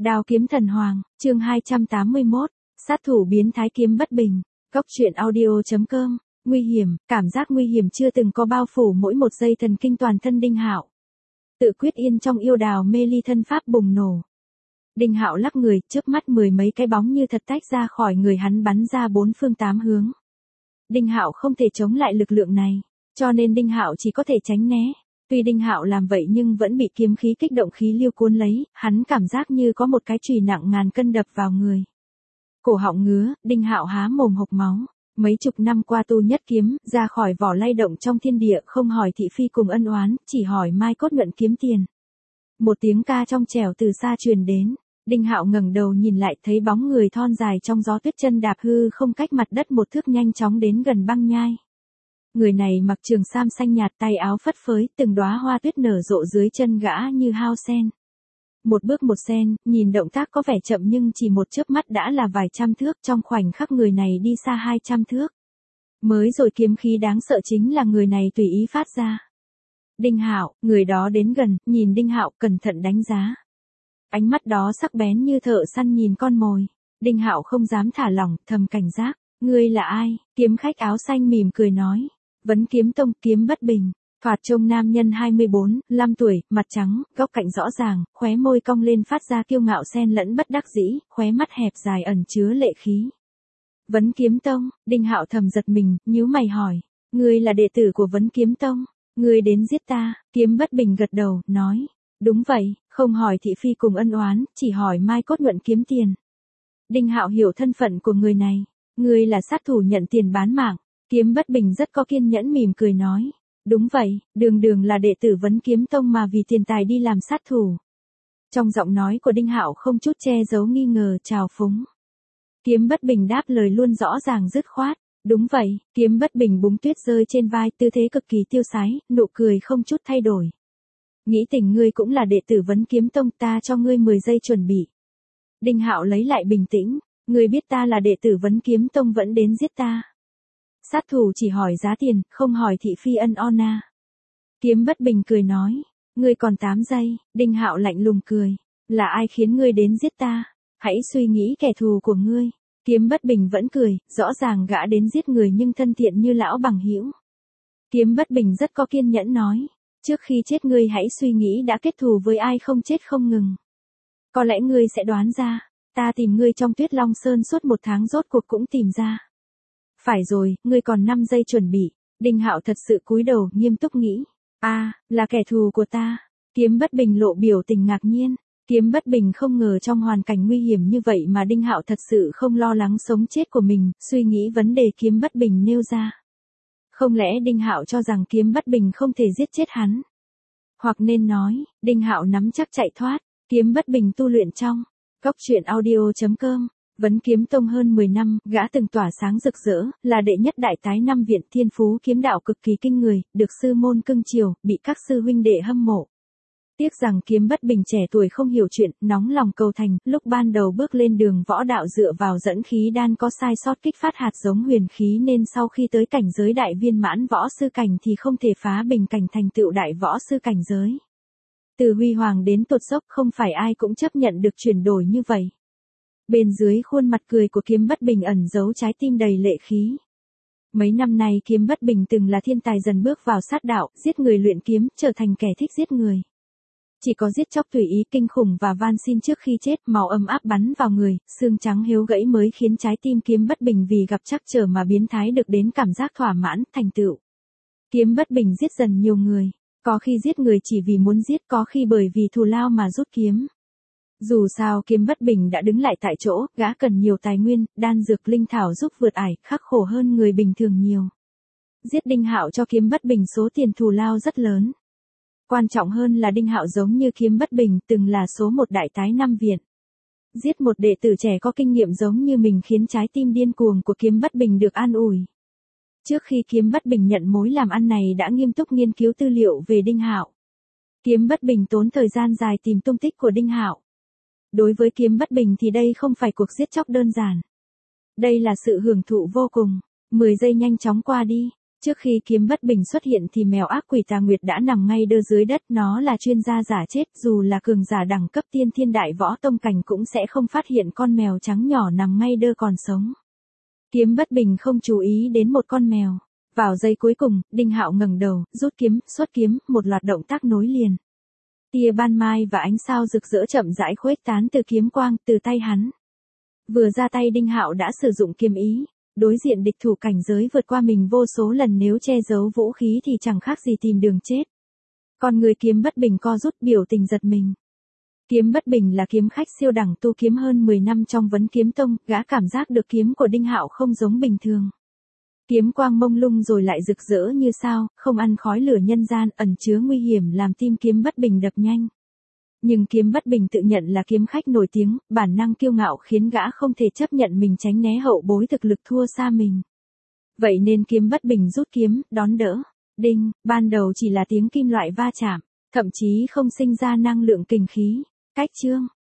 Đao kiếm thần hoàng, chương 281, sát thủ biến thái kiếm bất bình. Góc truyện audio.com. Nguy hiểm, cảm giác nguy hiểm chưa từng có bao phủ mỗi một giây thần kinh toàn thân Đinh Hạo. Tự quyết yên trong yêu đào mê ly thân pháp bùng nổ. Đinh Hạo lắc người, trước mắt mười mấy cái bóng như thật tách ra khỏi người hắn bắn ra bốn phương tám hướng. Đinh Hạo không thể chống lại lực lượng này, cho nên Đinh Hạo chỉ có thể tránh né. Tuy Đinh Hạo làm vậy nhưng vẫn bị kiếm khí kích động khí lưu cuốn lấy, hắn cảm giác như có một cái chùy nặng ngàn cân đập vào người. Cổ họng ngứa, Đinh Hạo há mồm hộc máu. Mấy chục năm qua tu nhất kiếm, ra khỏi vỏ lay động trong thiên địa, không hỏi thị phi cùng ân oán, chỉ hỏi mai cốt nhuận kiếm tiền. Một tiếng ca trong trẻo từ xa truyền đến, Đinh Hạo ngẩng đầu nhìn lại thấy bóng người thon dài trong gió tuyết chân đạp hư không cách mặt đất một thước nhanh chóng đến gần băng nhai. Người này mặc trường sam xanh nhạt, tay áo phất phới, từng đóa hoa tuyết nở rộ dưới chân gã như hao sen. Một bước một sen, nhìn động tác có vẻ chậm nhưng chỉ một chớp mắt đã là vài trăm thước, trong khoảnh khắc người này đi xa 200 thước. Mới rồi kiếm khí đáng sợ chính là người này tùy ý phát ra. Đinh Hạo, người đó đến gần, nhìn Đinh Hạo cẩn thận đánh giá. Ánh mắt đó sắc bén như thợ săn nhìn con mồi. Đinh Hạo không dám thả lỏng, thầm cảnh giác. Ngươi là ai? Kiếm khách áo xanh mỉm cười nói. Vấn Kiếm Tông, kiếm bất bình. Thoạt trông nam nhân 24, 5 tuổi, mặt trắng, góc cạnh rõ ràng, khóe môi cong lên phát ra kiêu ngạo xen lẫn bất đắc dĩ, khóe mắt hẹp dài ẩn chứa lệ khí. Vấn Kiếm Tông, Đinh Hạo thầm giật mình, nhíu mày hỏi. Ngươi là đệ tử của Vấn Kiếm Tông? Ngươi đến giết ta? Kiếm bất bình gật đầu, nói. Đúng vậy, không hỏi thị phi cùng ân oán, chỉ hỏi mai cốt nhuận kiếm tiền. Đinh Hạo hiểu thân phận của người này. Ngươi là sát thủ nhận tiền bán mạng. Kiếm bất bình rất có kiên nhẫn mỉm cười nói. Đúng vậy, đường là đệ tử Vấn Kiếm Tông mà vì tiền tài đi làm sát thủ. Trong giọng nói của Đinh Hạo không chút che giấu nghi ngờ, trào phúng. Kiếm bất bình đáp lời luôn rõ ràng dứt khoát. Đúng vậy, kiếm bất bình búng tuyết rơi trên vai, tư thế cực kỳ tiêu sái, nụ cười không chút thay đổi. Nghĩ tình ngươi cũng là đệ tử Vấn Kiếm Tông, ta cho ngươi 10 giây chuẩn bị. Đinh Hạo lấy lại bình tĩnh, ngươi biết ta là đệ tử Vấn Kiếm Tông vẫn đến giết ta. Sát thủ chỉ hỏi giá tiền, không hỏi thị phi ân oán à. Kiếm bất bình cười nói, ngươi còn 8 giây, Đinh Hạo lạnh lùng cười, là ai khiến ngươi đến giết ta, hãy suy nghĩ kẻ thù của ngươi. Kiếm bất bình vẫn cười, rõ ràng gã đến giết người nhưng thân thiện như lão bằng hữu. Kiếm bất bình rất có kiên nhẫn nói, trước khi chết ngươi hãy suy nghĩ đã kết thù với ai không chết không ngừng. Có lẽ ngươi sẽ đoán ra, ta tìm ngươi trong Tuyết Long Sơn suốt 1 tháng rốt cuộc cũng tìm ra. Phải rồi, ngươi còn 5 giây chuẩn bị. Đinh Hạo thật sự cúi đầu, nghiêm túc nghĩ. Là kẻ thù của ta. Kiếm bất bình lộ biểu tình ngạc nhiên. Kiếm bất bình không ngờ trong hoàn cảnh nguy hiểm như vậy mà Đinh Hạo thật sự không lo lắng sống chết của mình, suy nghĩ vấn đề kiếm bất bình nêu ra. Không lẽ Đinh Hạo cho rằng kiếm bất bình không thể giết chết hắn? Hoặc nên nói, Đinh Hạo nắm chắc chạy thoát, kiếm bất bình tu luyện trong. Góc truyện audio.com. Vấn Kiếm Tông hơn 10 năm, gã từng tỏa sáng rực rỡ, là đệ nhất đại tái năm viện, thiên phú kiếm đạo cực kỳ kinh người, được sư môn cưng chiều, bị các sư huynh đệ hâm mộ. Tiếc rằng kiếm bất bình trẻ tuổi không hiểu chuyện, nóng lòng cầu thành, lúc ban đầu bước lên đường võ đạo dựa vào dẫn khí đan có sai sót kích phát hạt giống huyền khí nên sau khi tới cảnh giới đại viên mãn võ sư cảnh thì không thể phá bình cảnh thành tựu đại võ sư cảnh giới. Từ huy hoàng đến tột dốc không phải ai cũng chấp nhận được chuyển đổi như vậy. Bên dưới khuôn mặt cười của kiếm bất bình ẩn giấu trái tim đầy lệ khí. Mấy năm nay kiếm bất bình từng là thiên tài dần bước vào sát đạo, giết người luyện kiếm, trở thành kẻ thích giết người. Chỉ có giết chóc tùy ý kinh khủng và van xin trước khi chết, máu ấm áp bắn vào người, xương trắng héo gãy mới khiến trái tim kiếm bất bình vì gặp trắc trở mà biến thái được đến cảm giác thỏa mãn, thành tựu. Kiếm bất bình giết dần nhiều người, có khi giết người chỉ vì muốn giết, có khi bởi vì thù lao mà rút kiếm. Dù sao kiếm bất bình đã đứng lại tại chỗ, gã cần nhiều tài nguyên, đan dược linh thảo giúp vượt ải, khắc khổ hơn người bình thường nhiều. Giết Đinh Hạo cho kiếm bất bình số tiền thù lao rất lớn. Quan trọng hơn là Đinh Hạo giống như kiếm bất bình từng là số 1 đại tái năm viện. Giết một đệ tử trẻ có kinh nghiệm giống như mình khiến trái tim điên cuồng của kiếm bất bình được an ủi. Trước khi kiếm bất bình nhận mối làm ăn này đã nghiêm túc nghiên cứu tư liệu về Đinh Hạo. Kiếm bất bình tốn thời gian dài tìm tung tích của Đinh Hạo. Đối với kiếm bất bình thì đây không phải cuộc giết chóc đơn giản. Đây là sự hưởng thụ vô cùng. 10 giây nhanh chóng qua đi. Trước khi kiếm bất bình xuất hiện thì mèo ác quỷ Tà Nguyệt đã nằm ngay đơ dưới đất, nó là chuyên gia giả chết, dù là cường giả đẳng cấp tiên thiên đại võ tông cảnh cũng sẽ không phát hiện con mèo trắng nhỏ nằm ngay đơ còn sống. Kiếm bất bình không chú ý đến một con mèo. Vào giây cuối cùng, Đinh Hạo ngẩng đầu, rút kiếm, xuất kiếm, một loạt động tác nối liền. Tia ban mai và ánh sao rực rỡ chậm rãi khuếch tán từ kiếm quang, từ tay hắn. Vừa ra tay Đinh Hạo đã sử dụng kiếm ý, đối diện địch thủ cảnh giới vượt qua mình vô số lần, nếu che giấu vũ khí thì chẳng khác gì tìm đường chết. Con người kiếm bất bình co rút, biểu tình giật mình. Kiếm bất bình là kiếm khách siêu đẳng tu kiếm hơn 10 năm trong vấn kiếm tông, gã cảm giác được kiếm của Đinh Hạo không giống bình thường. Kiếm quang mông lung rồi lại rực rỡ như sao, không ăn khói lửa nhân gian, ẩn chứa nguy hiểm làm tim kiếm bất bình đập nhanh. Nhưng kiếm bất bình tự nhận là kiếm khách nổi tiếng, bản năng kiêu ngạo khiến gã không thể chấp nhận mình tránh né hậu bối thực lực thua xa mình. Vậy nên kiếm bất bình rút kiếm, đón đỡ. Đinh, ban đầu chỉ là tiếng kim loại va chạm, thậm chí không sinh ra năng lượng kình khí. Cách chương